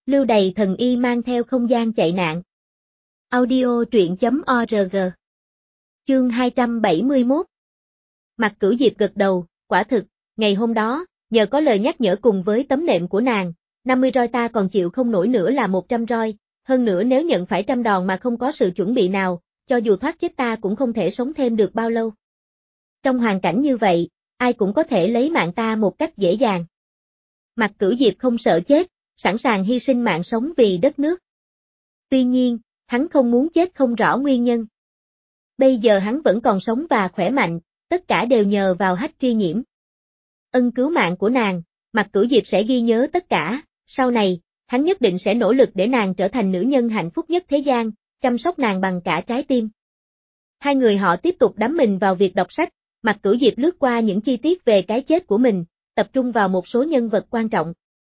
Lưu Đày thần y mang theo không gian chạy nạn. Audio truyện.org. Chương 271. Mặc Cửu Diệp gật đầu, quả thực, ngày hôm đó, nhờ có lời nhắc nhở cùng với tấm nệm của nàng, 50 roi ta còn chịu không nổi nữa là 100 roi, hơn nữa nếu nhận phải 100 đòn mà không có sự chuẩn bị nào, cho dù thoát chết ta cũng không thể sống thêm được bao lâu. Trong hoàn cảnh như vậy, ai cũng có thể lấy mạng ta một cách dễ dàng. Mặc Cửu Diệp không sợ chết, sẵn sàng hy sinh mạng sống vì đất nước. Tuy nhiên, hắn không muốn chết không rõ nguyên nhân. Bây giờ hắn vẫn còn sống và khỏe mạnh, tất cả đều nhờ vào Hách Tri Nhiễm. Ân cứu mạng của nàng, Mặc Cửu Diệp sẽ ghi nhớ tất cả, sau này, hắn nhất định sẽ nỗ lực để nàng trở thành nữ nhân hạnh phúc nhất thế gian, chăm sóc nàng bằng cả trái tim. Hai người họ tiếp tục đắm mình vào việc đọc sách, Mặc Cửu Diệp lướt qua những chi tiết về cái chết của mình, tập trung vào một số nhân vật quan trọng.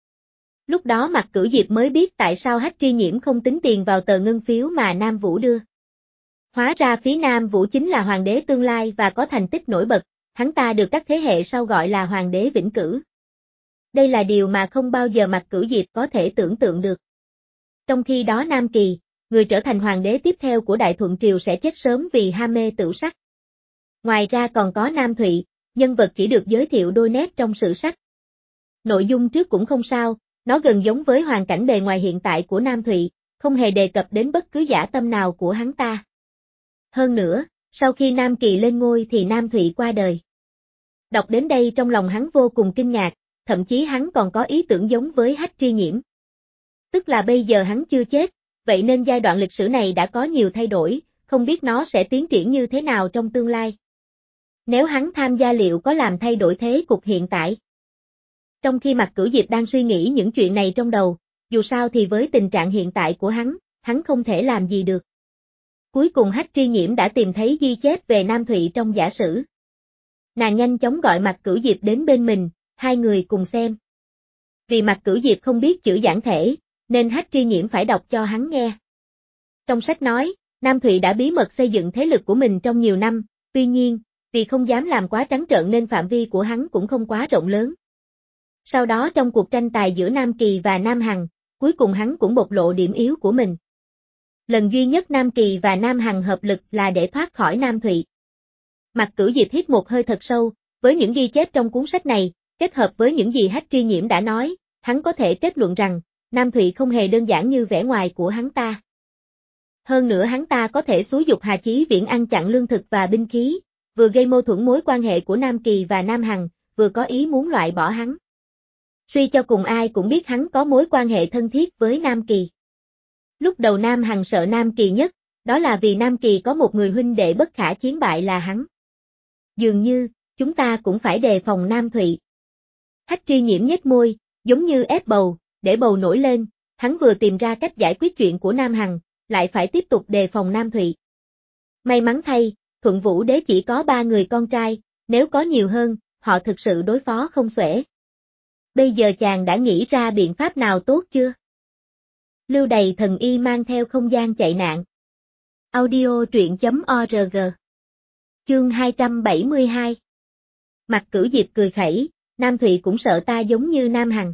Lúc đó Mặc Cửu Diệp mới biết tại sao Hách Tri Nhiễm không tính tiền vào tờ ngân phiếu mà Nam Vũ đưa. Hóa ra phía Nam Vũ chính là hoàng đế tương lai và có thành tích nổi bật, hắn ta được các thế hệ sau gọi là hoàng đế vĩnh cửu. Đây là điều mà không bao giờ Mặc Cửu Diệp có thể tưởng tượng được. Trong khi đó Nam Kỳ, người trở thành hoàng đế tiếp theo của Đại Thuận Triều sẽ chết sớm vì ham mê tửu sắc. Ngoài ra còn có Nam Thụy, nhân vật chỉ được giới thiệu đôi nét trong sử sách. Nội dung trước cũng không sao, nó gần giống với hoàn cảnh bề ngoài hiện tại của Nam Thụy, không hề đề cập đến bất cứ dã tâm nào của hắn ta. Hơn nữa, sau khi Nam Kỳ lên ngôi thì Nam Thụy qua đời. Đọc đến đây trong lòng hắn vô cùng kinh ngạc, thậm chí hắn còn có ý tưởng giống với Hách Tri Nhiễm. Tức là bây giờ hắn chưa chết, vậy nên giai đoạn lịch sử này đã có nhiều thay đổi, không biết nó sẽ tiến triển như thế nào trong tương lai. Nếu hắn tham gia liệu có làm thay đổi thế cục hiện tại? Trong khi Mặc Cửu Diệp đang suy nghĩ những chuyện này trong đầu, dù sao thì với tình trạng hiện tại của hắn không thể làm gì được. Cuối cùng Hách Tri Nhiễm đã tìm thấy ghi chép về Nam Thụy trong giả sử. Nàng nhanh chóng gọi Mặc Cửu Diệp đến bên mình, hai người cùng xem. Vì Mặc Cửu Diệp không biết chữ giản thể, nên Hách Tri Nhiễm phải đọc cho hắn nghe. Trong sách nói, Nam Thụy đã bí mật xây dựng thế lực của mình trong nhiều năm, tuy nhiên, vì không dám làm quá trắng trợn nên phạm vi của hắn cũng không quá rộng lớn. Sau đó trong cuộc tranh tài giữa Nam Kỳ và Nam Hằng, cuối cùng hắn cũng bộc lộ điểm yếu của mình. Lần duy nhất Nam Kỳ và Nam Hằng hợp lực là để thoát khỏi Nam Thụy. Mặc Cửu Diệp hít một hơi thật sâu, với những ghi chép trong cuốn sách này, kết hợp với những gì Hách Tri Nhiễm đã nói, hắn có thể kết luận rằng, Nam Thụy không hề đơn giản như vẻ ngoài của hắn ta. Hơn nữa hắn ta có thể xúi giục Hà Chí Viễn ăn chặn lương thực và binh khí, vừa gây mâu thuẫn mối quan hệ của Nam Kỳ và Nam Hằng, vừa có ý muốn loại bỏ hắn. Suy cho cùng ai cũng biết hắn có mối quan hệ thân thiết với Nam Kỳ. Lúc đầu Nam Hằng sợ Nam Kỳ nhất, đó là vì Nam Kỳ có một người huynh đệ bất khả chiến bại là hắn. Dường như, chúng ta cũng phải đề phòng Nam Thụy. Hách Tri Nhiễm nhếch môi, giống như ép bầu, để bầu nổi lên, hắn vừa tìm ra cách giải quyết chuyện của Nam Hằng, lại phải tiếp tục đề phòng Nam Thụy. May mắn thay, Thuận Vũ Đế chỉ có 3 người con trai, nếu có nhiều hơn, họ thực sự đối phó không xuể. Bây giờ chàng đã nghĩ ra biện pháp nào tốt chưa? Lưu Đày thần y mang theo không gian chạy nạn. Audio truyện.org. Chương 272. Mặc Cửu Diệp cười khẩy, Nam Thụy cũng sợ ta giống như Nam Hằng.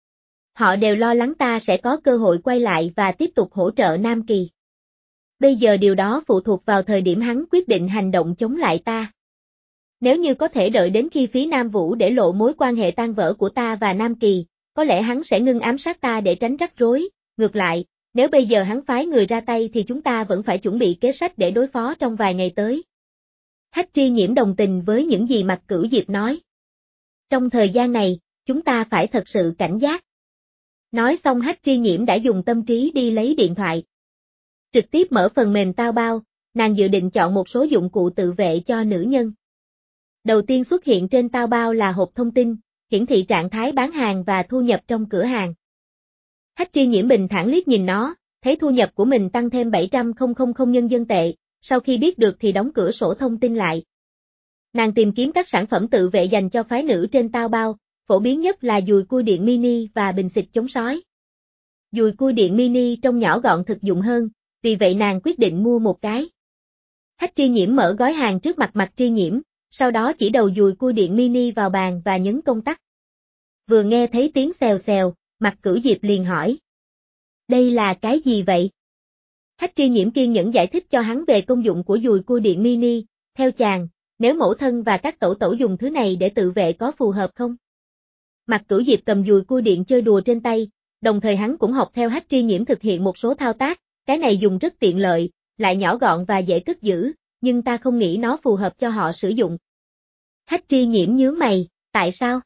Họ đều lo lắng ta sẽ có cơ hội quay lại và tiếp tục hỗ trợ Nam Kỳ. Bây giờ điều đó phụ thuộc vào thời điểm hắn quyết định hành động chống lại ta. Nếu như có thể đợi đến khi phía Nam Vũ để lộ mối quan hệ tan vỡ của ta và Nam Kỳ, có lẽ hắn sẽ ngưng ám sát ta để tránh rắc rối. Ngược lại, nếu bây giờ hắn phái người ra tay thì chúng ta vẫn phải chuẩn bị kế sách để đối phó trong vài ngày tới. Hách Tri Nhiễm đồng tình với những gì Mặc Cửu Diệp nói. Trong thời gian này, chúng ta phải thật sự cảnh giác. Nói xong Hách Tri Nhiễm đã dùng tâm trí đi lấy điện thoại. Trực tiếp mở phần mềm Tao Bao, nàng dự định chọn một số dụng cụ tự vệ cho nữ nhân. Đầu tiên xuất hiện trên Tao Bao là hộp thông tin, hiển thị trạng thái bán hàng và thu nhập trong cửa hàng. Hách Tri Nhiễm bình thản liếc nhìn nó, thấy thu nhập của mình tăng thêm 700.000 nhân dân tệ, sau khi biết được thì đóng cửa sổ thông tin lại. Nàng tìm kiếm các sản phẩm tự vệ dành cho phái nữ trên Tao Bao, phổ biến nhất là dùi cui điện mini và bình xịt chống sói. Dùi cui điện mini trông nhỏ gọn thực dụng hơn, vì vậy nàng quyết định mua một cái. Hách Tri Nhiễm mở gói hàng trước mặt Mặc Tri Nhiễm, sau đó chỉ đầu dùi cui điện mini vào bàn và nhấn công tắc. Vừa nghe thấy tiếng xèo xèo, Mặc Cửu Diệp liền hỏi. Đây là cái gì vậy? Hách Tri Nhiễm kiên nhẫn giải thích cho hắn về công dụng của dùi cua điện mini, theo chàng, nếu mẫu thân và các tẩu tẩu dùng thứ này để tự vệ có phù hợp không? Mạc Cửu Diệp cầm dùi cua điện chơi đùa trên tay, đồng thời hắn cũng học theo Hách Tri Nhiễm thực hiện một số thao tác, cái này dùng rất tiện lợi, lại nhỏ gọn và dễ cất giữ, nhưng ta không nghĩ nó phù hợp cho họ sử dụng. Hách Tri Nhiễm nhướng mày, tại sao?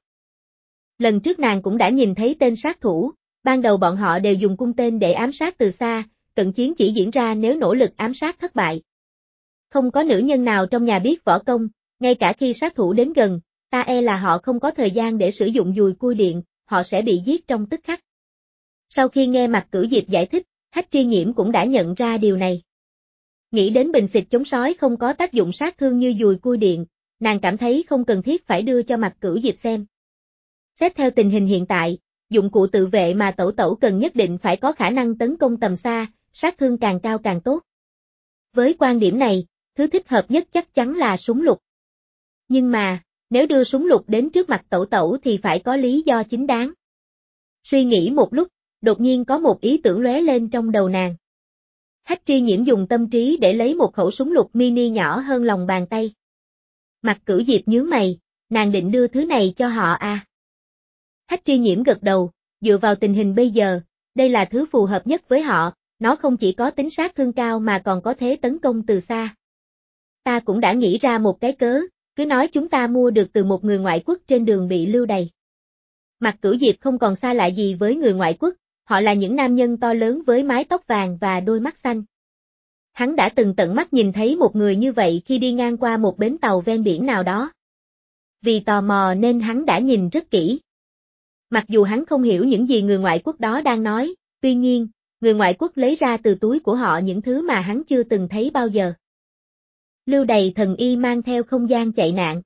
Lần trước nàng cũng đã nhìn thấy tên sát thủ, ban đầu bọn họ đều dùng cung tên để ám sát từ xa, cận chiến chỉ diễn ra nếu nỗ lực ám sát thất bại. Không có nữ nhân nào trong nhà biết võ công, ngay cả khi sát thủ đến gần, ta e là họ không có thời gian để sử dụng dùi cui điện, họ sẽ bị giết trong tức khắc. Sau khi nghe Mạc Cửu Diệp giải thích, Hách Tri Nhiễm cũng đã nhận ra điều này. Nghĩ đến bình xịt chống sói không có tác dụng sát thương như dùi cui điện, nàng cảm thấy không cần thiết phải đưa cho Mạc Cửu Diệp xem. Xét theo tình hình hiện tại, dụng cụ tự vệ mà tẩu tẩu cần nhất định phải có khả năng tấn công tầm xa, sát thương càng cao càng tốt. Với quan điểm này, thứ thích hợp nhất chắc chắn là súng lục. Nhưng mà, nếu đưa súng lục đến trước mặt tẩu tẩu thì phải có lý do chính đáng. Suy nghĩ một lúc, đột nhiên có một ý tưởng lóe lên trong đầu nàng. Hách Tri Nhiễm dùng tâm trí để lấy một khẩu súng lục mini nhỏ hơn lòng bàn tay. Mạc Cửu Diệp nhướng mày, nàng định đưa thứ này cho họ à? Hách Tri Nhiễm gật đầu, dựa vào tình hình bây giờ, đây là thứ phù hợp nhất với họ, nó không chỉ có tính sát thương cao mà còn có thế tấn công từ xa. Ta cũng đã nghĩ ra một cái cớ, cứ nói chúng ta mua được từ một người ngoại quốc trên đường bị lưu đày. Mạc Cửu Diệp không còn xa lạ gì với người ngoại quốc, họ là những nam nhân to lớn với mái tóc vàng và đôi mắt xanh. Hắn đã từng tận mắt nhìn thấy một người như vậy khi đi ngang qua một bến tàu ven biển nào đó. Vì tò mò nên hắn đã nhìn rất kỹ. Mặc dù hắn không hiểu những gì người ngoại quốc đó đang nói, tuy nhiên, người ngoại quốc lấy ra từ túi của họ những thứ mà hắn chưa từng thấy bao giờ. Lưu đày thần y mang theo không gian chạy nạn.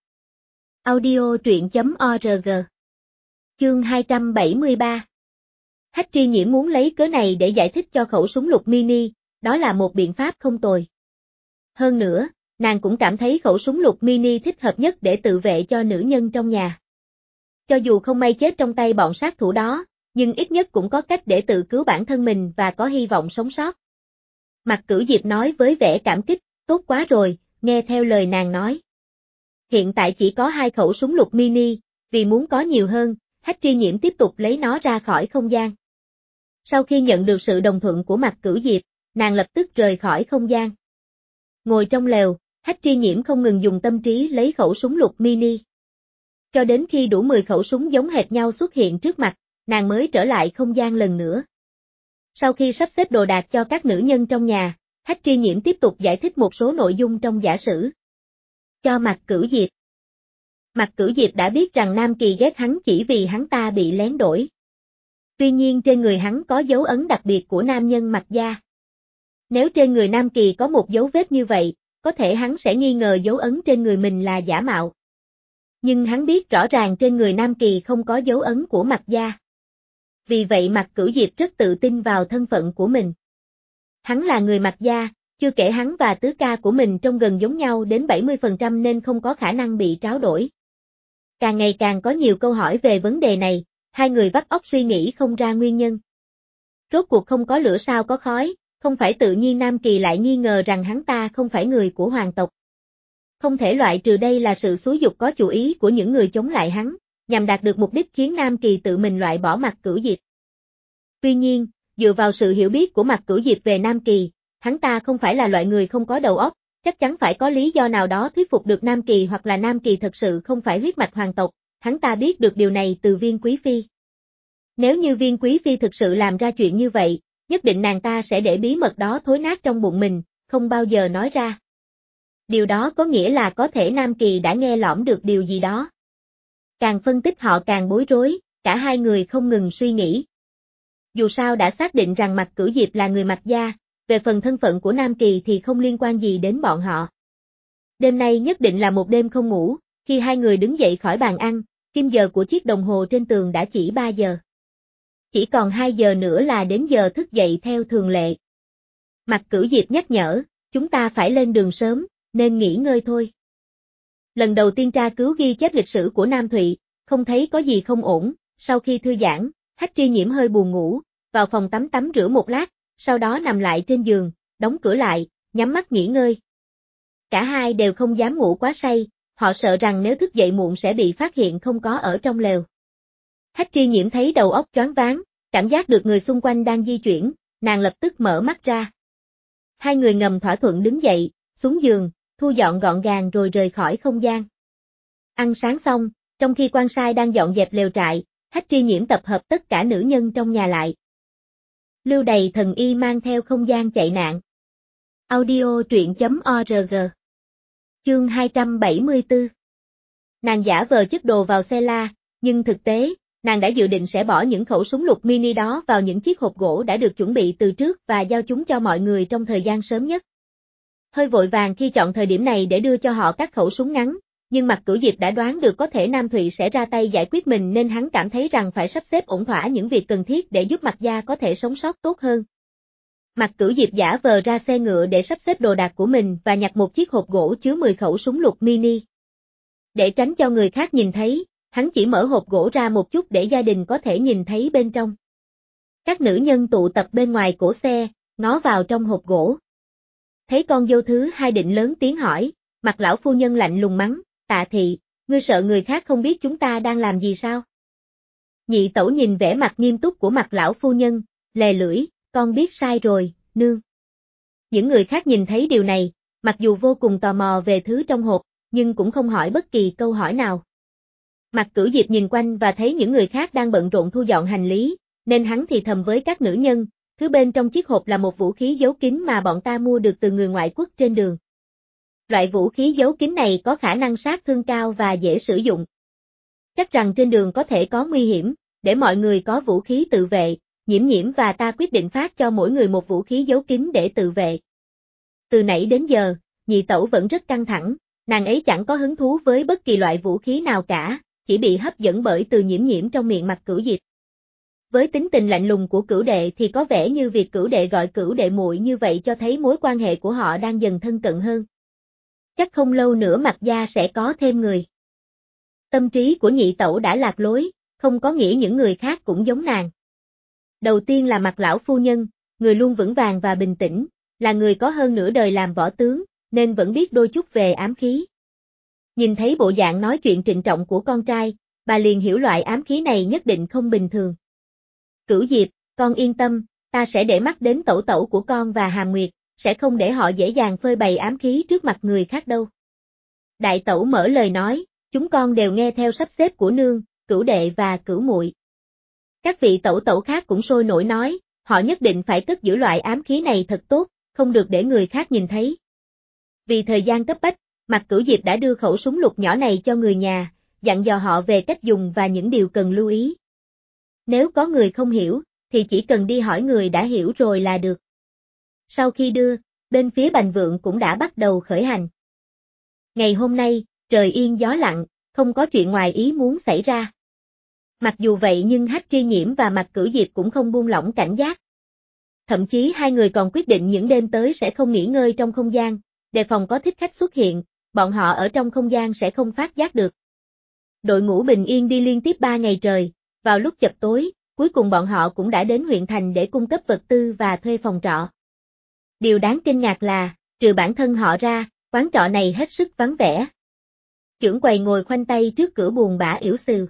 Audio truyện.org. Chương 273. Hách Tri Nhiễm muốn lấy cớ này để giải thích cho khẩu súng lục mini, đó là một biện pháp không tồi. Hơn nữa, nàng cũng cảm thấy khẩu súng lục mini thích hợp nhất để tự vệ cho nữ nhân trong nhà. Cho dù không may chết trong tay bọn sát thủ đó, nhưng ít nhất cũng có cách để tự cứu bản thân mình và có hy vọng sống sót. Mạc Cửu Diệp nói với vẻ cảm kích, tốt quá rồi, nghe theo lời nàng nói. Hiện tại chỉ có 2 khẩu súng lục mini, vì muốn có nhiều hơn, Hách Tri Nhiễm tiếp tục lấy nó ra khỏi không gian. Sau khi nhận được sự đồng thuận của Mạc Cửu Diệp, nàng lập tức rời khỏi không gian. Ngồi trong lều, Hách Tri Nhiễm không ngừng dùng tâm trí lấy khẩu súng lục mini. Cho đến khi đủ 10 khẩu súng giống hệt nhau xuất hiện trước mặt, nàng mới trở lại không gian lần nữa. Sau khi sắp xếp đồ đạc cho các nữ nhân trong nhà, Hách Tri Nhiễm tiếp tục giải thích một số nội dung trong giả sử. Cho Mạc Cửu Diệp. Mạc Cửu Diệp đã biết rằng Nam Kỳ ghét hắn chỉ vì hắn ta bị lén đổi. Tuy nhiên trên người hắn có dấu ấn đặc biệt của nam nhân Mạc gia. Nếu trên người Nam Kỳ có một dấu vết như vậy, có thể hắn sẽ nghi ngờ dấu ấn trên người mình là giả mạo. Nhưng hắn biết rõ ràng trên người Nam Kỳ không có dấu ấn của Mạc gia. Vì vậy Mạc Cửu Diệp rất tự tin vào thân phận của mình. Hắn là người Mạc gia, chưa kể hắn và tứ ca của mình trông gần giống nhau đến 70% nên không có khả năng bị tráo đổi. Càng ngày càng có nhiều câu hỏi về vấn đề này, hai người vắt óc suy nghĩ không ra nguyên nhân. Rốt cuộc không có lửa sao có khói, không phải tự nhiên Nam Kỳ lại nghi ngờ rằng hắn ta không phải người của hoàng tộc. Không thể loại trừ đây là sự xúi dục có chủ ý của những người chống lại hắn, nhằm đạt được mục đích khiến Nam Kỳ tự mình loại bỏ Mạc Cửu Diệp. Tuy nhiên, dựa vào sự hiểu biết của Mạc Cửu Diệp về Nam Kỳ, hắn ta không phải là loại người không có đầu óc, chắc chắn phải có lý do nào đó thuyết phục được Nam Kỳ hoặc là Nam Kỳ thật sự không phải huyết mạch hoàng tộc, hắn ta biết được điều này từ Viên Quý Phi. Nếu như Viên Quý Phi thực sự làm ra chuyện như vậy, nhất định nàng ta sẽ để bí mật đó thối nát trong bụng mình, không bao giờ nói ra. Điều đó có nghĩa là có thể Nam Kỳ đã nghe lỏm được điều gì đó. Càng phân tích họ càng bối rối, cả hai người không ngừng suy nghĩ. Dù sao đã xác định rằng Mạc Cửu Diệp là người Mạc gia, về phần thân phận của Nam Kỳ thì không liên quan gì đến bọn họ. Đêm nay nhất định là một đêm không ngủ, khi hai người đứng dậy khỏi bàn ăn, kim giờ của chiếc đồng hồ trên tường đã chỉ 3 giờ. Chỉ còn 2 giờ nữa là đến giờ thức dậy theo thường lệ. Mạc Cửu Diệp nhắc nhở, chúng ta phải lên đường sớm, nên nghỉ ngơi thôi. Lần đầu tiên tra cứu ghi chép lịch sử của Nam Thụy, không thấy có gì không ổn, sau khi thư giãn, Hách Tri Nhiễm hơi buồn ngủ, vào phòng tắm rửa một lát, sau đó nằm lại trên giường, đóng cửa lại, nhắm mắt nghỉ ngơi. Cả hai đều không dám ngủ quá say, họ sợ rằng nếu thức dậy muộn sẽ bị phát hiện không có ở trong lều. Hách Tri Nhiễm thấy đầu óc choáng váng, cảm giác được người xung quanh đang di chuyển, nàng lập tức mở mắt ra. Hai người ngầm thỏa thuận đứng dậy, xuống giường, thu dọn gọn gàng rồi rời khỏi không gian. Ăn sáng xong, trong khi quan sai đang dọn dẹp lều trại, Hách Tri Nhiễm tập hợp tất cả nữ nhân trong nhà lại. Lưu Đầy Thần Y mang theo không gian chạy nạn. Audio truyện.org. Chương 274. Nàng giả vờ chất đồ vào xe la, nhưng thực tế, nàng đã dự định sẽ bỏ những khẩu súng lục mini đó vào những chiếc hộp gỗ đã được chuẩn bị từ trước và giao chúng cho mọi người trong thời gian sớm nhất. Hơi vội vàng khi chọn thời điểm này để đưa cho họ các khẩu súng ngắn, nhưng Mạc Cửu Diệp đã đoán được có thể Nam Thụy sẽ ra tay giải quyết mình nên hắn cảm thấy rằng phải sắp xếp ổn thỏa những việc cần thiết để giúp Mạc gia có thể sống sót tốt hơn. Mạc Cửu Diệp giả vờ ra xe ngựa để sắp xếp đồ đạc của mình và nhặt một chiếc hộp gỗ chứa 10 khẩu súng lục mini. Để tránh cho người khác nhìn thấy, hắn chỉ mở hộp gỗ ra một chút để gia đình có thể nhìn thấy bên trong. Các nữ nhân tụ tập bên ngoài cổ xe, ngó vào trong hộp gỗ. Thấy con dâu thứ hai định lớn tiếng hỏi, Mạc lão phu nhân lạnh lùng mắng, Tạ thị, ngươi sợ người khác không biết chúng ta đang làm gì sao? Nhị tẩu nhìn vẻ mặt nghiêm túc của Mạc lão phu nhân, lè lưỡi, con biết sai rồi, nương. Những người khác nhìn thấy điều này, mặc dù vô cùng tò mò về thứ trong hộp, nhưng cũng không hỏi bất kỳ câu hỏi nào. Mạc Cửu Diệp nhìn quanh và thấy những người khác đang bận rộn thu dọn hành lý, nên hắn thì thầm với các nữ nhân, thứ bên trong chiếc hộp là một vũ khí giấu kín mà bọn ta mua được từ người ngoại quốc trên đường. Loại vũ khí giấu kín này có khả năng sát thương cao và dễ sử dụng. Chắc rằng trên đường có thể có nguy hiểm, để mọi người có vũ khí tự vệ, Nhiễm và ta quyết định phát cho mỗi người một vũ khí giấu kín để tự vệ. Từ nãy đến giờ, nhị tẩu vẫn rất căng thẳng, nàng ấy chẳng có hứng thú với bất kỳ loại vũ khí nào cả, chỉ bị hấp dẫn bởi từ Nhiễm trong miệng Mạc Cửu Diệp. Với tính tình lạnh lùng của Cửu đệ thì có vẻ như việc Cửu đệ gọi Cửu đệ muội như vậy cho thấy mối quan hệ của họ đang dần thân cận hơn. Chắc không lâu nữa Mạc gia sẽ có thêm người. Tâm trí của nhị tẩu đã lạc lối, không có nghĩa những người khác cũng giống nàng. Đầu tiên là Mạc lão phu nhân, người luôn vững vàng và bình tĩnh, là người có hơn nửa đời làm võ tướng, nên vẫn biết đôi chút về ám khí. Nhìn thấy bộ dạng nói chuyện trịnh trọng của con trai, bà liền hiểu loại ám khí này nhất định không bình thường. Cửu Diệp, con yên tâm, ta sẽ để mắt đến tẩu tẩu của con và Hàm Nguyệt, sẽ không để họ dễ dàng phơi bày ám khí trước mặt người khác đâu. Đại tẩu mở lời nói, chúng con đều nghe theo sắp xếp của nương, Cửu đệ và Cửu muội. Các vị tẩu tẩu khác cũng sôi nổi nói, họ nhất định phải cất giữ loại ám khí này thật tốt, không được để người khác nhìn thấy. Vì thời gian cấp bách, Mạc Cửu Diệp đã đưa khẩu súng lục nhỏ này cho người nhà, dặn dò họ về cách dùng và những điều cần lưu ý. Nếu có người không hiểu, thì chỉ cần đi hỏi người đã hiểu rồi là được. Sau khi đưa, bên phía Bành Vượng cũng đã bắt đầu khởi hành. Ngày hôm nay, trời yên gió lặng, không có chuyện ngoài ý muốn xảy ra. Mặc dù vậy nhưng Hách Tri Nhiễm và Mạc Cửu Diệp cũng không buông lỏng cảnh giác. Thậm chí hai người còn quyết định những đêm tới sẽ không nghỉ ngơi trong không gian, đề phòng có thích khách xuất hiện, bọn họ ở trong không gian sẽ không phát giác được. Đội ngũ bình yên đi liên tiếp 3 ngày trời, vào lúc chập tối, cuối cùng bọn họ cũng đã đến huyện thành để cung cấp vật tư và thuê phòng trọ. Điều đáng kinh ngạc là, trừ bản thân họ ra, quán trọ này hết sức vắng vẻ. Chưởng quầy ngồi khoanh tay trước cửa buồn bã ỉu xìu.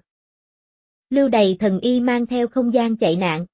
Lưu Đầy Thần Y mang theo không gian chạy nạn.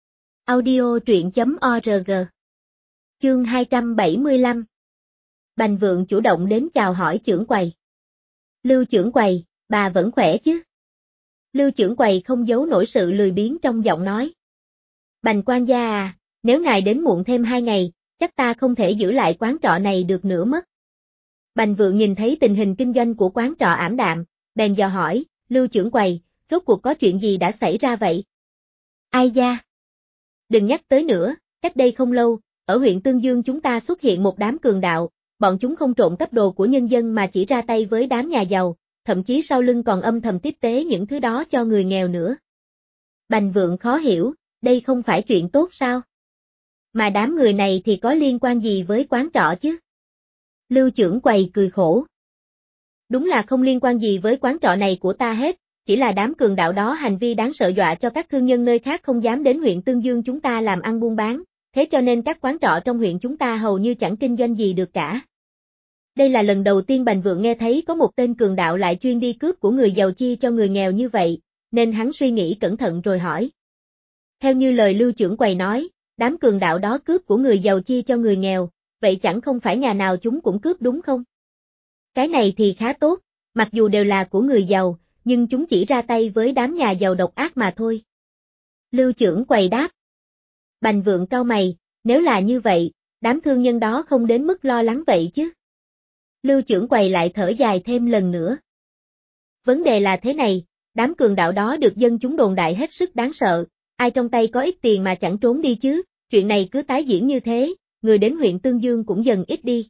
Audio truyện.org. Chương 275. Bành Vượng chủ động đến chào hỏi chưởng quầy. Lưu chưởng quầy, bà vẫn khỏe chứ? Lưu chưởng quầy không giấu nổi sự lười biếng trong giọng nói. Bành quan gia à, nếu ngài đến muộn thêm 2 ngày, chắc ta không thể giữ lại quán trọ này được nữa mất. Bành Vượng nhìn thấy tình hình kinh doanh của quán trọ ảm đạm, bèn dò hỏi, Lưu chưởng quầy, rốt cuộc có chuyện gì đã xảy ra vậy? Ai da? Đừng nhắc tới nữa, cách đây không lâu, ở huyện Tương Dương chúng ta xuất hiện một đám cường đạo, bọn chúng không trộm cắp đồ của nhân dân mà chỉ ra tay với đám nhà giàu, thậm chí sau lưng còn âm thầm tiếp tế những thứ đó cho người nghèo nữa. Bành Vượng khó hiểu, đây không phải chuyện tốt sao? Mà đám người này thì có liên quan gì với quán trọ chứ? Lưu chưởng quầy cười khổ. Đúng là không liên quan gì với quán trọ này của ta hết, chỉ là đám cường đạo đó hành vi đáng sợ dọa cho các thương nhân nơi khác không dám đến huyện Tương Dương chúng ta làm ăn buôn bán, thế cho nên các quán trọ trong huyện chúng ta hầu như chẳng kinh doanh gì được cả. Đây là lần đầu tiên Bành Vượng nghe thấy có một tên cường đạo lại chuyên đi cướp của người giàu chia cho người nghèo như vậy, nên hắn suy nghĩ cẩn thận rồi hỏi. Theo như lời Lưu trưởng quầy nói, đám cường đạo đó cướp của người giàu chia cho người nghèo, vậy chẳng không phải nhà nào chúng cũng cướp đúng không? Cái này thì khá tốt, mặc dù đều là của người giàu, nhưng chúng chỉ ra tay với đám nhà giàu độc ác mà thôi. Lưu trưởng quầy đáp. Bành Vượng cau mày, nếu là như vậy, đám thương nhân đó không đến mức lo lắng vậy chứ. Lưu trưởng quầy lại thở dài thêm lần nữa. Vấn đề là thế này, đám cường đạo đó được dân chúng đồn đại hết sức đáng sợ, ai trong tay có ít tiền mà chẳng trốn đi chứ, chuyện này cứ tái diễn như thế, người đến huyện Tương Dương cũng dần ít đi.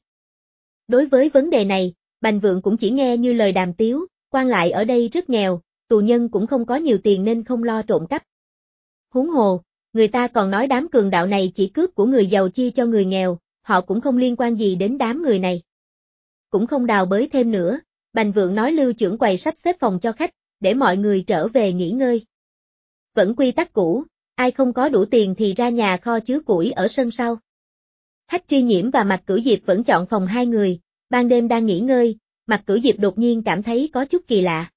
Đối với vấn đề này, Bành Vượng cũng chỉ nghe như lời đàm tiếu, quan lại ở đây rất nghèo, tù nhân cũng không có nhiều tiền nên không lo trộm cắp. Huống hồ, người ta còn nói đám cường đạo này chỉ cướp của người giàu chia cho người nghèo, họ cũng không liên quan gì đến đám người này. Cũng không đào bới thêm nữa, Bành Vượng nói Lưu trưởng quầy sắp xếp phòng cho khách, để mọi người trở về nghỉ ngơi. Vẫn quy tắc cũ, ai không có đủ tiền thì ra nhà kho chứa củi ở sân sau. Hách Tri Nhiễm và Mạc Cửu Diệp vẫn chọn phòng hai người, ban đêm đang nghỉ ngơi, Mạc Cửu Diệp đột nhiên cảm thấy có chút kỳ lạ.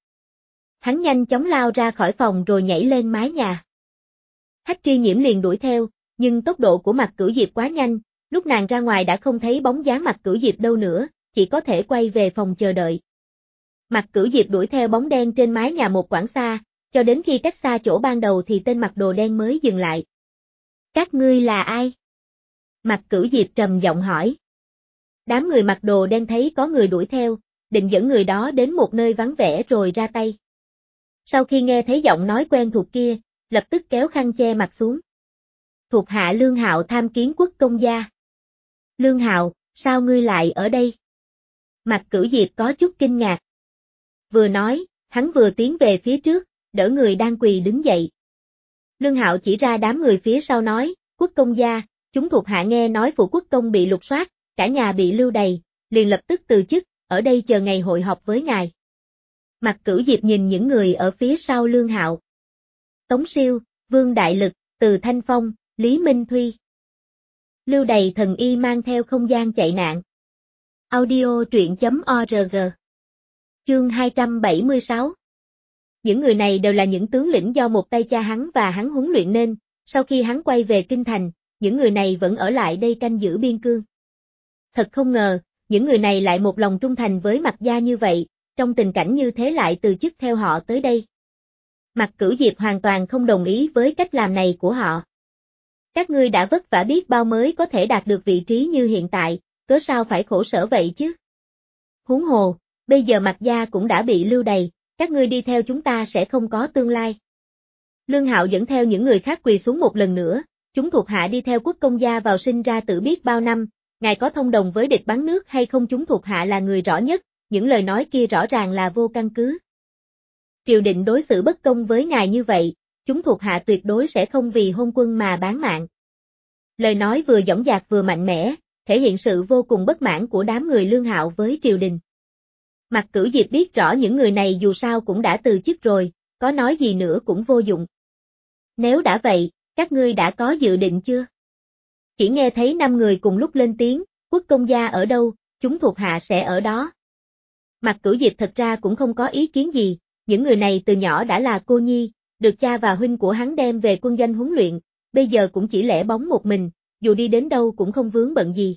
Hắn nhanh chóng lao ra khỏi phòng rồi nhảy lên mái nhà. Hách Tri Nhiễm liền đuổi theo, nhưng tốc độ của Mạc Cửu Diệp quá nhanh, lúc nàng ra ngoài đã không thấy bóng dáng Mạc Cửu Diệp đâu nữa, chỉ có thể quay về phòng chờ đợi. Mạc Cửu Diệp đuổi theo bóng đen trên mái nhà một quãng xa, cho đến khi cách xa chỗ ban đầu thì tên mặc đồ đen mới dừng lại. Các ngươi là ai? Mạc Cửu Diệp trầm giọng hỏi. Đám người mặc đồ đen thấy có người đuổi theo, định dẫn người đó đến một nơi vắng vẻ rồi ra tay. Sau khi nghe thấy giọng nói quen thuộc kia, lập tức kéo khăn che mặt xuống. Thuộc hạ Lương Hạo tham kiến quốc công gia. Lương Hạo, sao ngươi lại ở đây? Mạc Cửu Diệp có chút kinh ngạc. Vừa nói, hắn vừa tiến về phía trước, đỡ người đang quỳ đứng dậy. Lương Hạo chỉ ra đám người phía sau nói, quốc công gia, chúng thuộc hạ nghe nói phủ quốc công bị lục soát, cả nhà bị lưu đày, liền lập tức từ chức, ở đây chờ ngày hội họp với ngài. Mạc Cửu Diệp nhìn những người ở phía sau Lương Hạo. Tống Siêu, Vương Đại Lực, Từ Thanh Phong, Lý Minh Thuy. Lưu đày thần y mang theo không gian chạy nạn. Audio truyện.org. Chương 276. Những người này đều là những tướng lĩnh do một tay cha hắn và hắn huấn luyện nên, sau khi hắn quay về kinh thành, những người này vẫn ở lại đây canh giữ biên cương. Thật không ngờ, những người này lại một lòng trung thành với Mạc gia như vậy, trong tình cảnh như thế lại từ chức theo họ tới đây. Mạc Cửu Diệp hoàn toàn không đồng ý với cách làm này của họ. Các ngươi đã vất vả biết bao mới có thể đạt được vị trí như hiện tại, cớ sao phải khổ sở vậy chứ? Huống hồ, bây giờ Mạc gia cũng đã bị lưu đày, các ngươi đi theo chúng ta sẽ không có tương lai. Lương Hạo dẫn theo những người khác quỳ xuống một lần nữa, chúng thuộc hạ đi theo quốc công gia vào sinh ra tử biết bao năm, ngài có thông đồng với địch bắn nước hay không chúng thuộc hạ là người rõ nhất, những lời nói kia rõ ràng là vô căn cứ. Triều đình đối xử bất công với ngài như vậy, chúng thuộc hạ tuyệt đối sẽ không vì hôn quân mà bán mạng. Lời nói vừa dõng dạc vừa mạnh mẽ, thể hiện sự vô cùng bất mãn của đám người Lương Hạo với triều đình. Mạc Cửu Diệp biết rõ những người này dù sao cũng đã từ chức rồi, có nói gì nữa cũng vô dụng. Nếu đã vậy, các ngươi đã có dự định chưa? Chỉ nghe thấy 5 người cùng lúc lên tiếng, quốc công gia ở đâu, chúng thuộc hạ sẽ ở đó. Mạc Cửu Diệp thật ra cũng không có ý kiến gì, những người này từ nhỏ đã là cô nhi, được cha và huynh của hắn đem về quân doanh huấn luyện, bây giờ cũng chỉ lẻ bóng một mình, dù đi đến đâu cũng không vướng bận gì.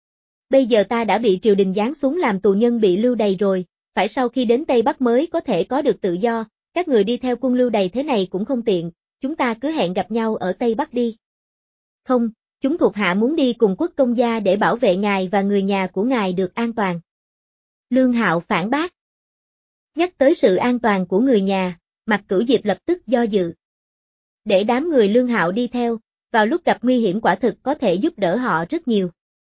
Bây giờ ta đã bị triều đình giáng xuống làm tù nhân bị lưu đày rồi, phải sau khi đến Tây Bắc mới có thể có được tự do, các người đi theo quân lưu đày thế này cũng không tiện, chúng ta cứ hẹn gặp nhau ở Tây Bắc đi. Không, chúng thuộc hạ muốn đi cùng quốc công gia để bảo vệ ngài và người nhà của ngài được an toàn. Lương Hạo phản bác. Nhắc tới sự an toàn của người nhà, Mạc Cửu Diệp lập tức do dự. Để đám người Lương Hạo đi theo, vào lúc gặp nguy hiểm quả thực có thể giúp đỡ họ rất nhiều.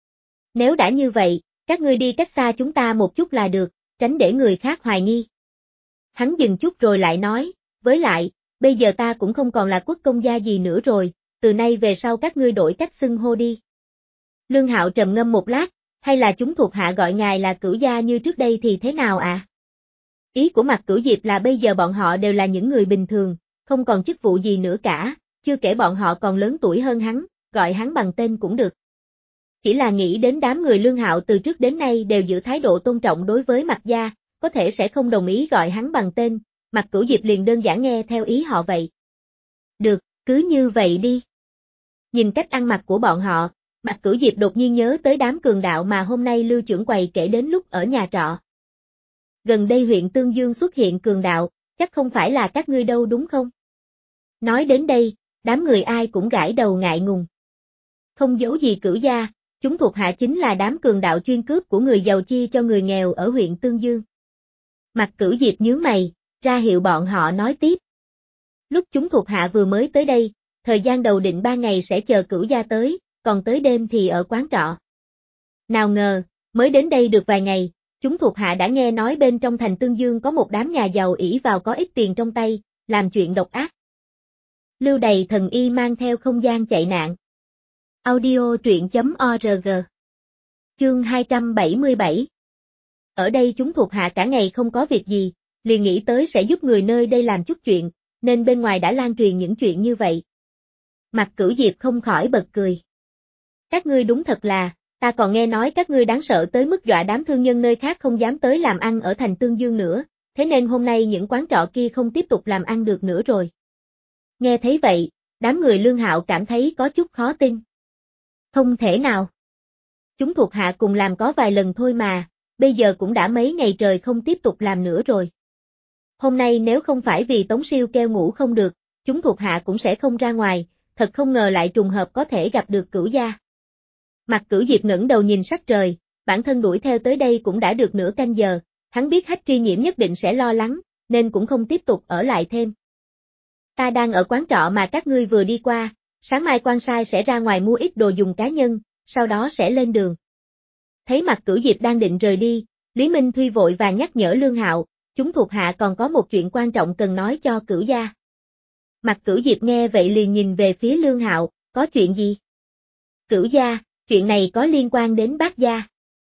Nếu đã như vậy, các ngươi đi cách xa chúng ta một chút là được, tránh để người khác hoài nghi. Hắn dừng chút rồi lại nói, với lại, bây giờ ta cũng không còn là quốc công gia gì nữa rồi, từ nay về sau các ngươi đổi cách xưng hô đi. Lương Hạo trầm ngâm một lát, hay là chúng thuộc hạ gọi ngài là Cửu gia như trước đây thì thế nào ạ? Ý của Mạc Cửu Diệp là bây giờ bọn họ đều là những người bình thường, không còn chức vụ gì nữa cả, chưa kể bọn họ còn lớn tuổi hơn hắn, gọi hắn bằng tên cũng được. Chỉ là nghĩ đến đám người Lương Hạo từ trước đến nay đều giữ thái độ tôn trọng đối với Mạc gia, có thể sẽ không đồng ý gọi hắn bằng tên, Mạc Cửu Diệp liền đơn giản nghe theo ý họ vậy. Được, cứ như vậy đi. Nhìn cách ăn mặc của bọn họ, Mạc Cửu Diệp đột nhiên nhớ tới đám cường đạo mà hôm nay Lưu trưởng quầy kể đến lúc ở nhà trọ. Gần đây huyện Tương Dương xuất hiện cường đạo, chắc không phải là các ngươi đâu đúng không? Nói đến đây, đám người ai cũng gãi đầu ngại ngùng. Không giấu gì Cửu gia, chúng thuộc hạ chính là đám cường đạo chuyên cướp của người giàu chia cho người nghèo ở huyện Tương Dương. Mạc Cửu Diệp nhướng mày, ra hiệu bọn họ nói tiếp. Lúc chúng thuộc hạ vừa mới tới đây, thời gian đầu định 3 ngày sẽ chờ Cửu gia tới, còn tới đêm thì ở quán trọ. Nào ngờ, mới đến đây được vài ngày, chúng thuộc hạ đã nghe nói bên trong thành Tương Dương có một đám nhà giàu ỷ vào có ít tiền trong tay, làm chuyện độc ác. Lưu Đầy Thần Y mang theo không gian chạy nạn. Audio truyện.org. Chương 277. Ở đây chúng thuộc hạ cả ngày không có việc gì, liền nghĩ tới sẽ giúp người nơi đây làm chút chuyện, nên bên ngoài đã lan truyền những chuyện như vậy. Mạc Cửu Diệp không khỏi bật cười. Các ngươi đúng thật là, ta còn nghe nói các ngươi đáng sợ tới mức dọa đám thương nhân nơi khác không dám tới làm ăn ở thành Tương Dương nữa, thế nên hôm nay những quán trọ kia không tiếp tục làm ăn được nữa rồi. Nghe thấy vậy, đám người Lương Hạo cảm thấy có chút khó tin. Không thể nào. Chúng thuộc hạ cùng làm có vài lần thôi mà, bây giờ cũng đã mấy ngày trời không tiếp tục làm nữa rồi. Hôm nay nếu không phải vì Tống Siêu kêu ngủ không được, chúng thuộc hạ cũng sẽ không ra ngoài, thật không ngờ lại trùng hợp có thể gặp được Cửu gia. Mạc Cửu Diệp ngẩng đầu nhìn sắc trời, bản thân đuổi theo tới đây cũng đã được nửa canh giờ, hắn biết Hách Tri Nhiễm nhất định sẽ lo lắng, nên cũng không tiếp tục ở lại thêm. Ta đang ở quán trọ mà các ngươi vừa đi qua, sáng mai quan sai sẽ ra ngoài mua ít đồ dùng cá nhân, sau đó sẽ lên đường. Thấy Mạc Cửu Diệp đang định rời đi, Lý Minh Thuy vội vàng nhắc nhở Lương Hạo, chúng thuộc hạ còn có một chuyện quan trọng cần nói cho Cửu gia. Mạc Cửu Diệp nghe vậy liền nhìn về phía Lương Hạo, có chuyện gì? Cửu gia, chuyện này có liên quan đến bác gia.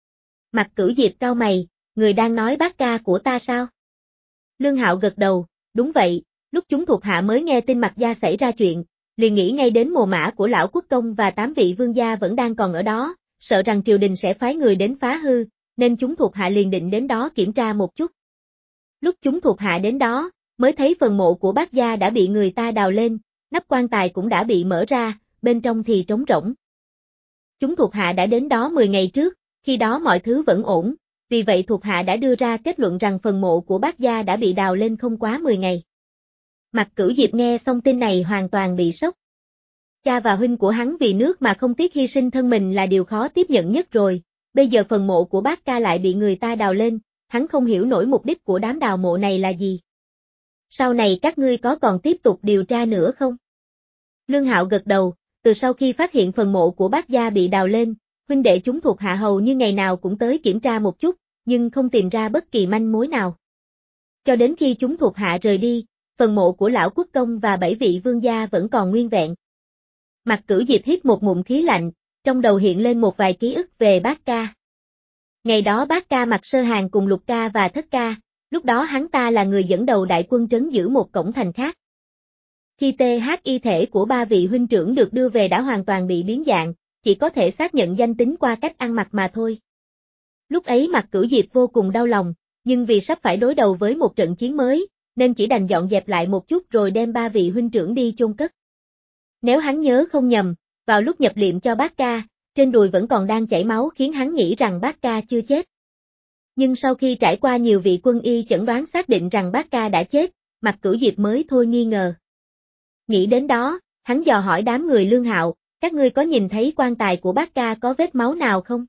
Mạc Cửu Diệp cau mày, người đang nói bác ca của ta sao? Lương Hạo gật đầu, đúng vậy, lúc chúng thuộc hạ mới nghe tin Mạc gia xảy ra chuyện, liền nghĩ ngay đến mồ mả của lão quốc công và 8 vị vương gia vẫn đang còn ở đó, sợ rằng triều đình sẽ phái người đến phá hư, nên chúng thuộc hạ liền định đến đó kiểm tra một chút. Lúc chúng thuộc hạ đến đó, mới thấy phần mộ của bác gia đã bị người ta đào lên, nắp quan tài cũng đã bị mở ra, bên trong thì trống rỗng. Chúng thuộc hạ đã đến đó 10 ngày trước, khi đó mọi thứ vẫn ổn, vì vậy thuộc hạ đã đưa ra kết luận rằng phần mộ của bác gia đã bị đào lên không quá 10 ngày. Mạc Cửu Diệp nghe xong tin này hoàn toàn bị sốc. Cha và huynh của hắn vì nước mà không tiếc hy sinh thân mình là điều khó tiếp nhận nhất rồi, bây giờ phần mộ của bác ca lại bị người ta đào lên, hắn không hiểu nổi mục đích của đám đào mộ này là gì. Sau này các ngươi có còn tiếp tục điều tra nữa không? Lương Hạo gật đầu, từ sau khi phát hiện phần mộ của bác gia bị đào lên, huynh đệ chúng thuộc hạ hầu như ngày nào cũng tới kiểm tra một chút, nhưng không tìm ra bất kỳ manh mối nào. Cho đến khi chúng thuộc hạ rời đi, phần mộ của lão quốc công và 7 vị vương gia vẫn còn nguyên vẹn. Mạc Cửu Diệp hít một ngụm khí lạnh, trong đầu hiện lên một vài ký ức về bác ca. Ngày đó bác ca mặc sơ hàng cùng Lục ca và Thất ca, lúc đó hắn ta là người dẫn đầu đại quân trấn giữ một cổng thành khác. Khi y thể của 3 vị huynh trưởng được đưa về đã hoàn toàn bị biến dạng, chỉ có thể xác nhận danh tính qua cách ăn mặc mà thôi. Lúc ấy Mạc Cửu Diệp vô cùng đau lòng, nhưng vì sắp phải đối đầu với một trận chiến mới, nên chỉ đành dọn dẹp lại một chút rồi đem 3 vị huynh trưởng đi chôn cất. Nếu hắn nhớ không nhầm, vào lúc nhập liệm cho bác ca, trên đùi vẫn còn đang chảy máu khiến hắn nghĩ rằng bác ca chưa chết. Nhưng sau khi trải qua nhiều vị quân y chẩn đoán xác định rằng bác ca đã chết, Mạc Cửu Diệp mới thôi nghi ngờ. Nghĩ đến đó, hắn dò hỏi đám người Lương Hạo, các ngươi có nhìn thấy quan tài của bác ca có vết máu nào không?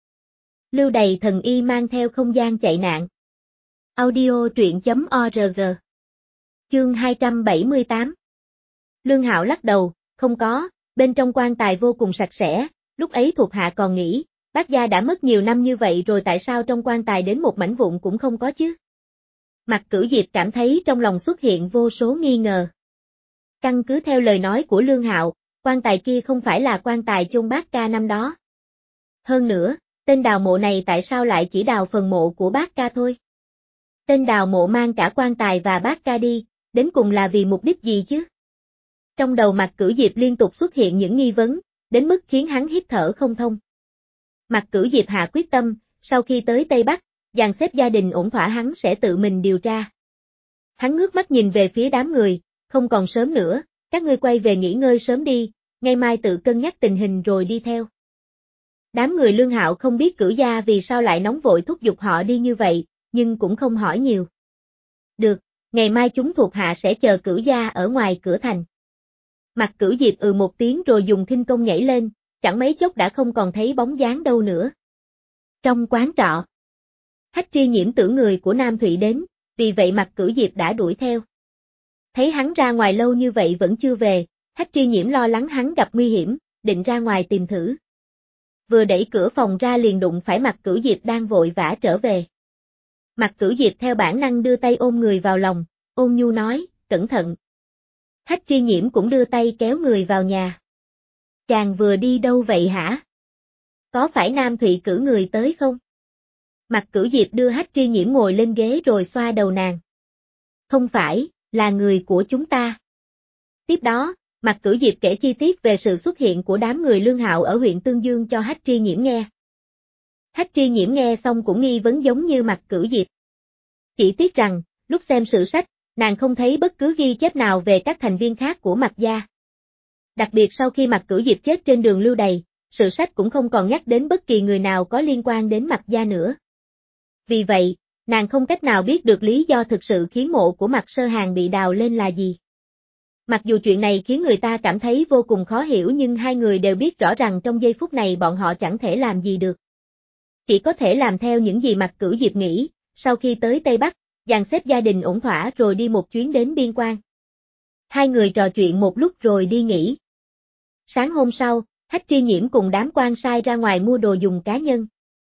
Lưu Đầy Thần Y mang theo không gian chạy nạn. Audio truyện.org. Chương 278. Lương Hạo lắc đầu, không có, bên trong quan tài vô cùng sạch sẽ, lúc ấy thuộc hạ còn nghĩ, bác gia đã mất nhiều năm như vậy rồi tại sao trong quan tài đến một mảnh vụn cũng không có chứ? Mạc Cửu Diệp cảm thấy trong lòng xuất hiện vô số nghi ngờ. Căn cứ theo lời nói của Lương Hạo, quan tài kia không phải là quan tài chôn bác ca năm đó. Hơn nữa, tên đào mộ này tại sao lại chỉ đào phần mộ của bác ca thôi? Tên đào mộ mang cả quan tài và bát ca đi, đến cùng là vì mục đích gì chứ? Trong đầu Mạc Cửu Diệp liên tục xuất hiện những nghi vấn, đến mức khiến hắn hít thở không thông. Mạc Cửu Diệp hạ quyết tâm, sau khi tới Tây Bắc, dàn xếp gia đình ổn thỏa hắn sẽ tự mình điều tra. Hắn ngước mắt nhìn về phía đám người, không còn sớm nữa, các ngươi quay về nghỉ ngơi sớm đi, ngày mai tự cân nhắc tình hình rồi đi theo. Đám người Lương Hạo không biết Cửu gia vì sao lại nóng vội thúc giục họ đi như vậy, nhưng cũng không hỏi nhiều. Được, ngày mai chúng thuộc hạ sẽ chờ Cửu gia ở ngoài cửa thành. Mạc Cửu Diệp một tiếng rồi dùng khinh công nhảy lên, chẳng mấy chốc đã không còn thấy bóng dáng đâu nữa. Trong quán trọ, Hách Tri Nhiễm tưởng người của Nam Thụy đến, vì vậy Mạc Cửu Diệp đã đuổi theo. Thấy hắn ra ngoài lâu như vậy vẫn chưa về, Hách Tri Nhiễm lo lắng hắn gặp nguy hiểm, định ra ngoài tìm thử. Vừa đẩy cửa phòng ra liền đụng phải Mạc Cửu Diệp đang vội vã trở về. Mạc Cửu Diệp theo bản năng đưa tay ôm người vào lòng, ôn nhu nói, cẩn thận. Hách Tri Nhiễm cũng đưa tay kéo người vào nhà. Chàng vừa đi đâu vậy hả? Có phải Nam Thụy cử người tới không? Mạc Cửu Diệp đưa Hách Tri Nhiễm ngồi lên ghế rồi xoa đầu nàng. Không phải, là người của chúng ta. Tiếp đó, Mạc Cửu Diệp kể chi tiết về sự xuất hiện của đám người Lương Hạo ở huyện Tương Dương cho Hách Tri Nhiễm nghe. Hách Tri Nhiễm nghe xong cũng nghi vấn giống như Mạc Cửu Diệp. Chỉ tiếc rằng, lúc xem sử sách, nàng không thấy bất cứ ghi chép nào về các thành viên khác của Mạc gia. Đặc biệt sau khi Mạc Cửu Diệp chết trên đường lưu đày, sử sách cũng không còn nhắc đến bất kỳ người nào có liên quan đến Mạc gia nữa. Vì vậy, nàng không cách nào biết được lý do thực sự khiến mộ của Mạc Sơ Hàng bị đào lên là gì. Mặc dù chuyện này khiến người ta cảm thấy vô cùng khó hiểu nhưng hai người đều biết rõ rằng trong giây phút này bọn họ chẳng thể làm gì được. Chỉ có thể làm theo những gì Mạc Cửu Diệp nghĩ, sau khi tới Tây Bắc, dàn xếp gia đình ổn thỏa rồi đi một chuyến đến biên quan. Hai người trò chuyện một lúc rồi đi nghỉ. Sáng hôm sau, Hách Tri Nhiễm cùng đám quan sai ra ngoài mua đồ dùng cá nhân.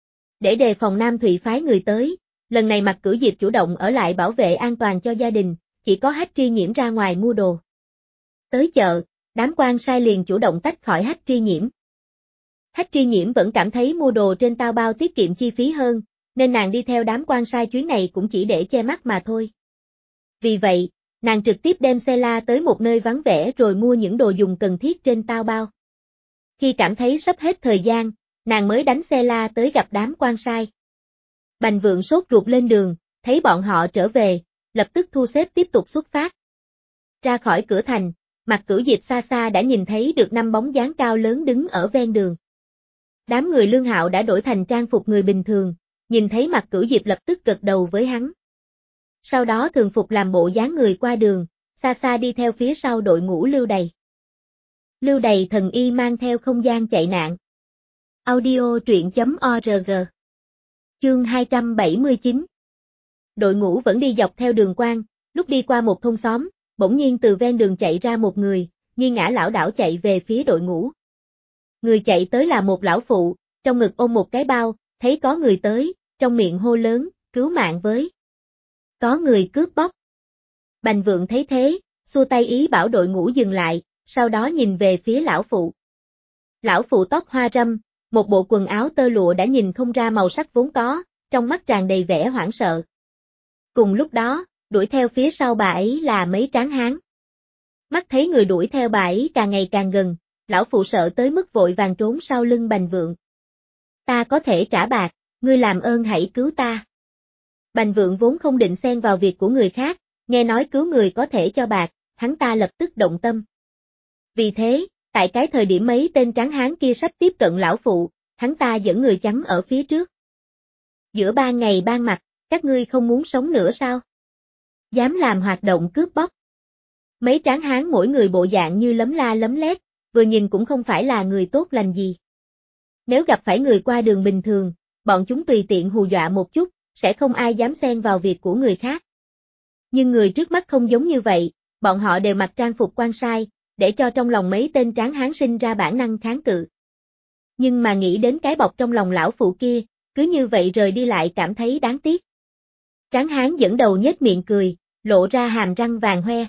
Để đề phòng Nam Thụy phái người tới, lần này Mạc Cửu Diệp chủ động ở lại bảo vệ an toàn cho gia đình, chỉ có Hách Tri Nhiễm ra ngoài mua đồ. Tới chợ, đám quan sai liền chủ động tách khỏi Hách Tri Nhiễm. Hách Tri Nhiễm vẫn cảm thấy mua đồ trên tao bao tiết kiệm chi phí hơn, nên nàng đi theo đám quan sai chuyến này cũng chỉ để che mắt mà thôi. Vì vậy, nàng trực tiếp đem xe la tới một nơi vắng vẻ rồi mua những đồ dùng cần thiết trên tao bao. Khi cảm thấy sắp hết thời gian, nàng mới đánh xe la tới gặp đám quan sai. Bành Vượng sốt ruột lên đường, thấy bọn họ trở về, lập tức thu xếp tiếp tục xuất phát. Ra khỏi cửa thành, Mạc Cửu Diệp xa xa đã nhìn thấy được 5 bóng dáng cao lớn đứng ở ven đường. Đám người Lương Hạo đã đổi thành trang phục người bình thường, nhìn thấy Mạc Cửu Diệp lập tức gật đầu với hắn. Sau đó thường phục làm bộ dáng người qua đường, xa xa đi theo phía sau đội ngũ lưu đày. Lưu đày thần y mang theo không gian chạy nạn. Audio truyện.org. Chương 279. Đội ngũ vẫn đi dọc theo đường quan, lúc đi qua một thôn xóm, bỗng nhiên từ ven đường chạy ra một người, nghiêng ngã lảo đảo chạy về phía đội ngũ. Người chạy tới là một lão phụ, trong ngực ôm một cái bao, thấy có người tới, trong miệng hô lớn, cứu mạng với. Có người cướp bóc. Bành Vượng thấy thế, xua tay ý bảo đội ngũ dừng lại, sau đó nhìn về phía lão phụ. Lão phụ tóc hoa râm, một bộ quần áo tơ lụa đã nhìn không ra màu sắc vốn có, trong mắt tràn đầy vẻ hoảng sợ. Cùng lúc đó, đuổi theo phía sau bà ấy là mấy tráng hán. Mắt thấy người đuổi theo bà ấy càng ngày càng gần, lão phụ sợ tới mức vội vàng trốn sau lưng Bành Vượng. Ta có thể trả bạc, ngươi làm ơn hãy cứu ta. Bành Vượng vốn không định xen vào việc của người khác, nghe nói cứu người có thể cho bạc, hắn ta lập tức động tâm. Vì thế, tại cái thời điểm mấy tên tráng hán kia sắp tiếp cận lão phụ, hắn ta dẫn người chắn ở phía trước. Giữa ban ngày ban mặt, các ngươi không muốn sống nữa sao? Dám làm hoạt động cướp bóc. Mấy tráng hán mỗi người bộ dạng như lấm la lấm lét, vừa nhìn cũng không phải là người tốt lành gì. Nếu gặp phải người qua đường bình thường, bọn chúng tùy tiện hù dọa một chút, sẽ không ai dám xen vào việc của người khác. Nhưng người trước mắt không giống như vậy, bọn họ đều mặc trang phục quan sai, để cho trong lòng mấy tên tráng hán sinh ra bản năng kháng cự. Nhưng mà nghĩ đến cái bọc trong lòng lão phụ kia, cứ như vậy rời đi lại cảm thấy đáng tiếc. Tráng hán dẫn đầu nhếch miệng cười, lộ ra hàm răng vàng hoe.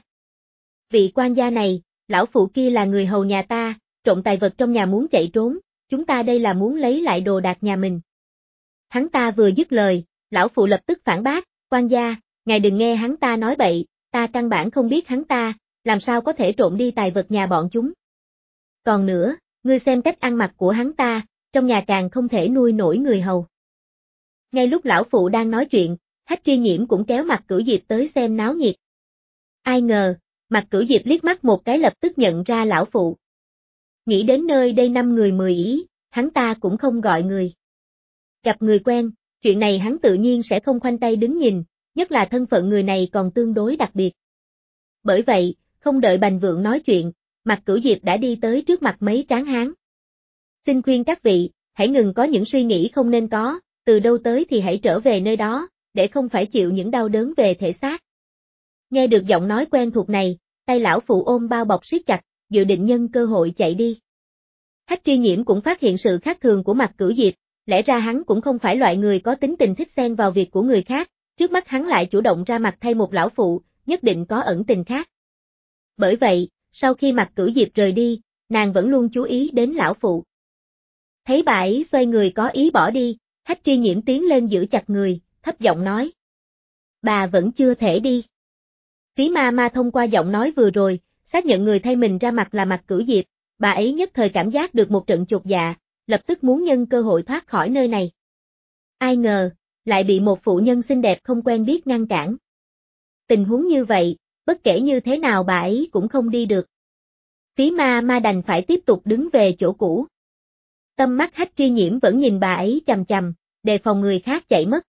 Vị quan gia này, lão phụ kia là người hầu nhà ta, trộm tài vật trong nhà muốn chạy trốn, chúng ta đây là muốn lấy lại đồ đạc nhà mình. Hắn ta vừa dứt lời, lão phụ lập tức phản bác, Quan gia, ngài đừng nghe hắn ta nói bậy, ta căn bản không biết hắn ta, làm sao có thể trộm đi tài vật nhà bọn chúng. Còn nữa, ngươi xem cách ăn mặc của hắn ta, trong nhà càng không thể nuôi nổi người hầu. Ngay lúc lão phụ đang nói chuyện, Hách Tri Nhiễm cũng kéo Mạc Cửu Diệp tới xem náo nhiệt. Ai ngờ, Mạc Cửu Diệp liếc mắt một cái lập tức nhận ra lão phụ. Nghĩ đến nơi đây 5 người 10 ý, hắn ta cũng không gọi người. Gặp người quen, chuyện này hắn tự nhiên sẽ không khoanh tay đứng nhìn, nhất là thân phận người này còn tương đối đặc biệt. Bởi vậy, không đợi Bành Vượng nói chuyện, Mạc Cửu Diệp đã đi tới trước mặt mấy tráng hán. Xin khuyên các vị, hãy ngừng có những suy nghĩ không nên có, từ đâu tới thì hãy trở về nơi đó, để không phải chịu những đau đớn về thể xác. Nghe được giọng nói quen thuộc này, tay lão phụ ôm bao bọc siết chặt, dự định nhân cơ hội chạy đi. Hách Tri Nhiễm cũng phát hiện sự khác thường của Mạc Cửu Diệp, lẽ ra hắn cũng không phải loại người có tính tình thích xen vào việc của người khác, trước mắt hắn lại chủ động ra mặt thay một lão phụ, nhất định có ẩn tình khác. Bởi vậy, sau khi Mạc Cửu Diệp rời đi, nàng vẫn luôn chú ý đến lão phụ. Thấy bà ấy xoay người có ý bỏ đi, Hách Tri Nhiễm tiến lên giữ chặt người, thấp giọng nói. Bà vẫn chưa thể đi. Phí ma ma thông qua giọng nói vừa rồi, xác nhận người thay mình ra mặt là Mạc Cửu Diệp, bà ấy nhất thời cảm giác được một trận chột dạ, lập tức muốn nhân cơ hội thoát khỏi nơi này. Ai ngờ, lại bị một phụ nhân xinh đẹp không quen biết ngăn cản. Tình huống như vậy, bất kể như thế nào bà ấy cũng không đi được. Phí ma ma đành phải tiếp tục đứng về chỗ cũ. Tâm mắt Hách Tri Nhiễm vẫn nhìn bà ấy chằm chằm, đề phòng người khác chạy mất.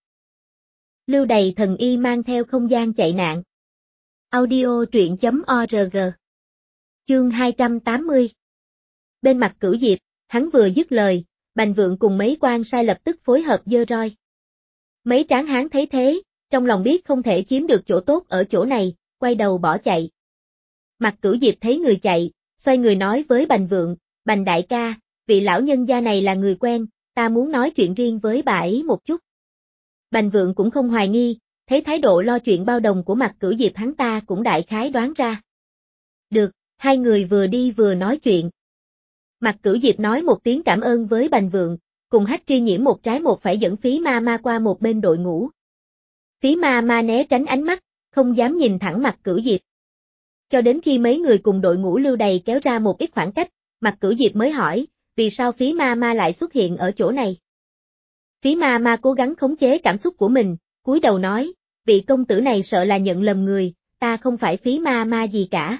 Lưu Đày thần y mang theo không gian chạy nạn. Audio truyện.org. Chương 280. Bên Mạc Cửu Diệp, hắn vừa dứt lời, Bành Vượng cùng mấy quan sai lập tức phối hợp giơ roi. Mấy tráng hán thấy thế, trong lòng biết không thể chiếm được chỗ tốt ở chỗ này, quay đầu bỏ chạy. Mạc Cửu Diệp thấy người chạy, xoay người nói với Bành Vượng, Bành đại ca, vị lão nhân gia này là người quen, ta muốn nói chuyện riêng với bà ấy một chút. Bành Vượng cũng không hoài nghi, thấy thái độ lo chuyện bao đồng của Mạc Cửu Diệp hắn ta cũng đại khái đoán ra. Được, hai người vừa đi vừa nói chuyện. Mạc Cửu Diệp nói một tiếng cảm ơn với Bành Vượng, cùng Hách Tri Nhiễm một trái một phải dẫn Phí ma ma qua một bên đội ngũ. Phí ma ma né tránh ánh mắt, không dám nhìn thẳng Mạc Cửu Diệp. Cho đến khi mấy người cùng đội ngũ Lưu Đày kéo ra một ít khoảng cách, Mạc Cửu Diệp mới hỏi, vì sao Phí ma ma lại xuất hiện ở chỗ này? Phí ma ma cố gắng khống chế cảm xúc của mình, cúi đầu nói, vị công tử này sợ là nhận lầm người, ta không phải Phí ma ma gì cả.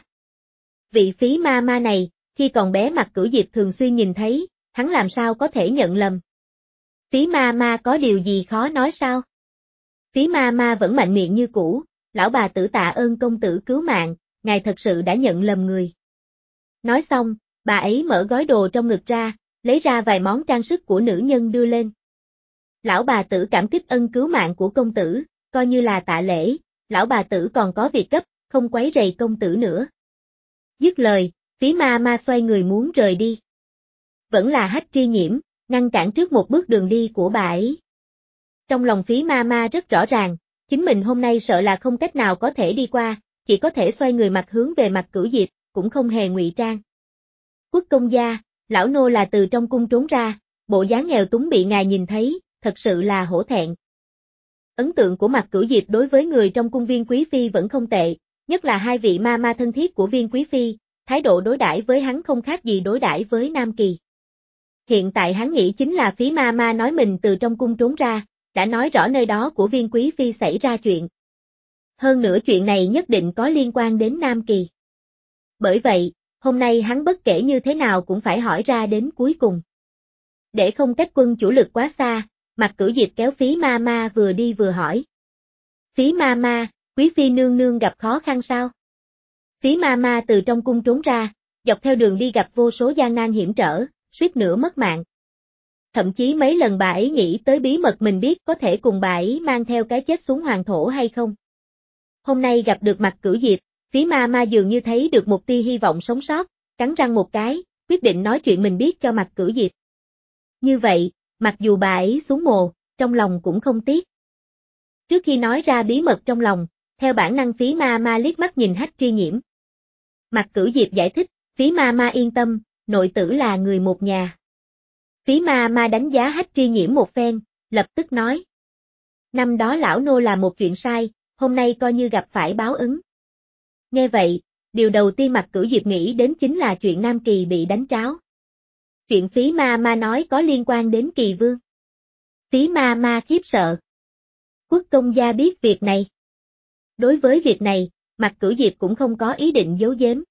Vị Phí ma ma này, khi còn bé Mạc Cửu Diệp thường xuyên nhìn thấy, hắn làm sao có thể nhận lầm. Phí ma ma có điều gì khó nói sao? Phí ma ma vẫn mạnh miệng như cũ, lão bà tử tạ ơn công tử cứu mạng, ngài thật sự đã nhận lầm người. Nói xong, bà ấy mở gói đồ trong ngực ra, lấy ra vài món trang sức của nữ nhân đưa lên. Lão bà tử cảm kích ân cứu mạng của công tử, coi như là tạ lễ, lão bà tử còn có việc gấp, không quấy rầy công tử nữa. Dứt lời, Phí ma ma xoay người muốn rời đi. Vẫn là Hách Tri Nhiễm, ngăn cản trước một bước đường đi của bà ấy. Trong lòng Phí ma ma rất rõ ràng, chính mình hôm nay sợ là không cách nào có thể đi qua, chỉ có thể xoay người mặt hướng về Mạc Cửu Diệp, cũng không hề ngụy trang. Quốc công gia, lão nô là từ trong cung trốn ra, bộ dáng nghèo túng bị ngài nhìn thấy, thật sự là hổ thẹn. Ấn tượng của Mạc Cửu Diệp đối với người trong cung Viên Quý Phi vẫn không tệ, nhất là hai vị ma ma thân thiết của Viên Quý Phi, thái độ đối đãi với hắn không khác gì đối đãi với Nam Kỳ. Hiện tại hắn nghĩ chính là Phí ma ma nói mình từ trong cung trốn ra, đã nói rõ nơi đó của Viên Quý Phi xảy ra chuyện. Hơn nữa chuyện này nhất định có liên quan đến Nam Kỳ. Bởi vậy, hôm nay hắn bất kể như thế nào cũng phải hỏi ra đến cuối cùng. Để không cách quân chủ lực quá xa, Mạc Cửu Diệp kéo Phí ma ma vừa đi vừa hỏi. Phí ma ma, Quý Phi nương nương gặp khó khăn sao? Phí ma ma từ trong cung trốn ra, dọc theo đường đi gặp vô số gian nan hiểm trở, suýt nữa mất mạng. Thậm chí mấy lần bà ấy nghĩ tới bí mật mình biết có thể cùng bà ấy mang theo cái chết xuống hoàng thổ hay không. Hôm nay gặp được Mạc Cửu Diệp, Phí ma ma dường như thấy được một tia hy vọng sống sót, cắn răng một cái, quyết định nói chuyện mình biết cho Mạc Cửu Diệp. Như vậy, mặc dù bà ấy xuống mồ, trong lòng cũng không tiếc. Trước khi nói ra bí mật trong lòng, theo bản năng Phí ma ma liếc mắt nhìn Hách Tri Nhiễm. Mạc Cửu Diệp giải thích, Phí ma ma yên tâm, nội tử là người một nhà. Phí ma ma đánh giá Hách Tri Nhiễm một phen, lập tức nói. Năm đó lão nô là một chuyện sai, hôm nay coi như gặp phải báo ứng. Nghe vậy, điều đầu tiên Mạc Cửu Diệp nghĩ đến chính là chuyện Nam Kỳ bị đánh tráo. Chuyện Phí Ma Ma nói có liên quan đến Kỳ Vương. Phí Ma Ma khiếp sợ. Quốc công gia biết việc này. Đối với việc này, Mạc Cửu Diệp cũng không có ý định giấu giếm.